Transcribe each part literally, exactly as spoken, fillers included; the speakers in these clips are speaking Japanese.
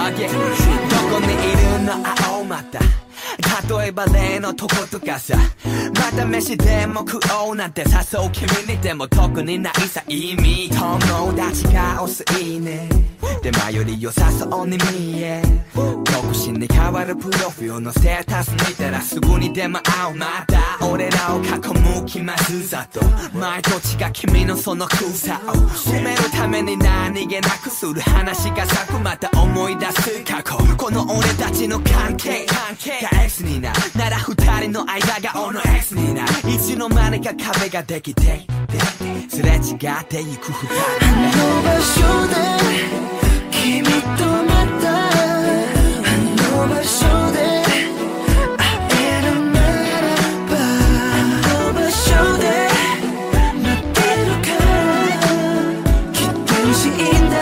影どこにいるの青また例えば例のとことかさまた飯でも食おうなんて誘う君にでも特にないさ意味友達が押すいいねで前より良さそうに見え独身に変わるプロフィールのステータス見たらすぐにでも会うまた俺らを囲む気まずさと前と違う君のその空さを埋めるために何気なくする話が咲くまた思い出す過去この俺たちの関係が X にななら二人の間がOの X にないつの間にか壁ができてすれ違ってゆく二人あの場所で君とまたあの場所で会えるならばあの場所で待ってるからきっと欲しいんだ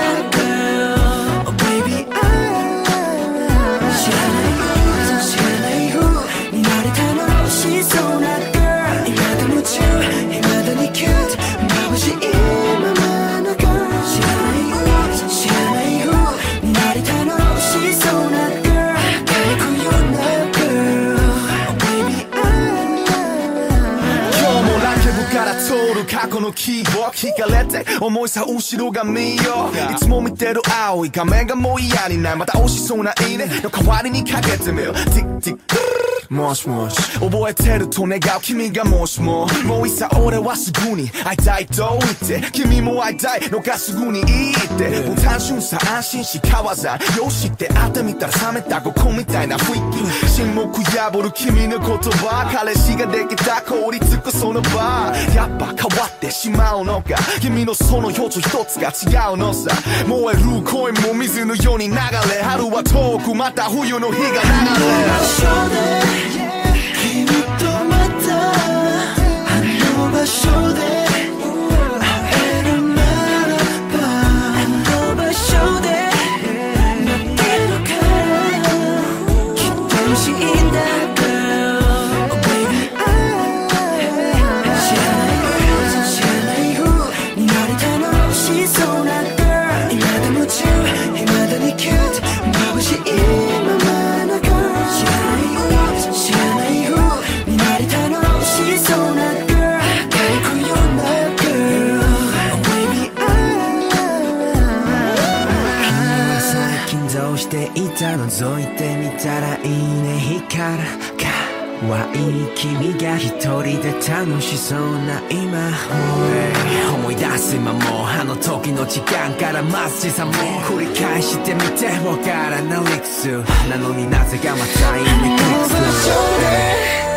Girl Oh baby I 知らない知らない風になり楽しそうな Girl 今で夢中今だにキュート眩しいままの Girl 知らない知らない風になり楽しそうな Girl 輝くような Girl Oh baby I 今日もラケブから通る過去のキーボード聞かれて重いさ後ろ髪よいつも見てる青い画面がもう嫌になるまた押しそうないいねの代わりにかけてみるティッティッもしもし覚えてると願う君がもしももういさ俺はすぐに会いたいと言って君も会いたいのかすぐに言ってもう単純さ安心しかわざよしって会ってみたら冷めたここみたいな雰囲気沈黙破る君の言葉彼氏ができた凍りつくその場やっぱ変わってしまうのか君のその表情一つが違うのさ燃える恋も水のように流れ春は遠くまた冬の日が流れ場所で君とまたあの場所で会えるならばあの場所で待ってるからきっと欲しいんだ Girl Oh baby I 知らない知らない風になり楽しそうな Girl 今で夢中未だにキュート眩しいままの Girl 知らない知らない風になり楽しそうな Girl 輝くような Girl Oh baby I 君は最近どうしていたの覗いてみたらいいね光る可愛い君が一人で楽しそうな今思い出す今もあの時の時間から眩しさも繰り返してみてわからない理屈なのになぜかまたいいねクリックする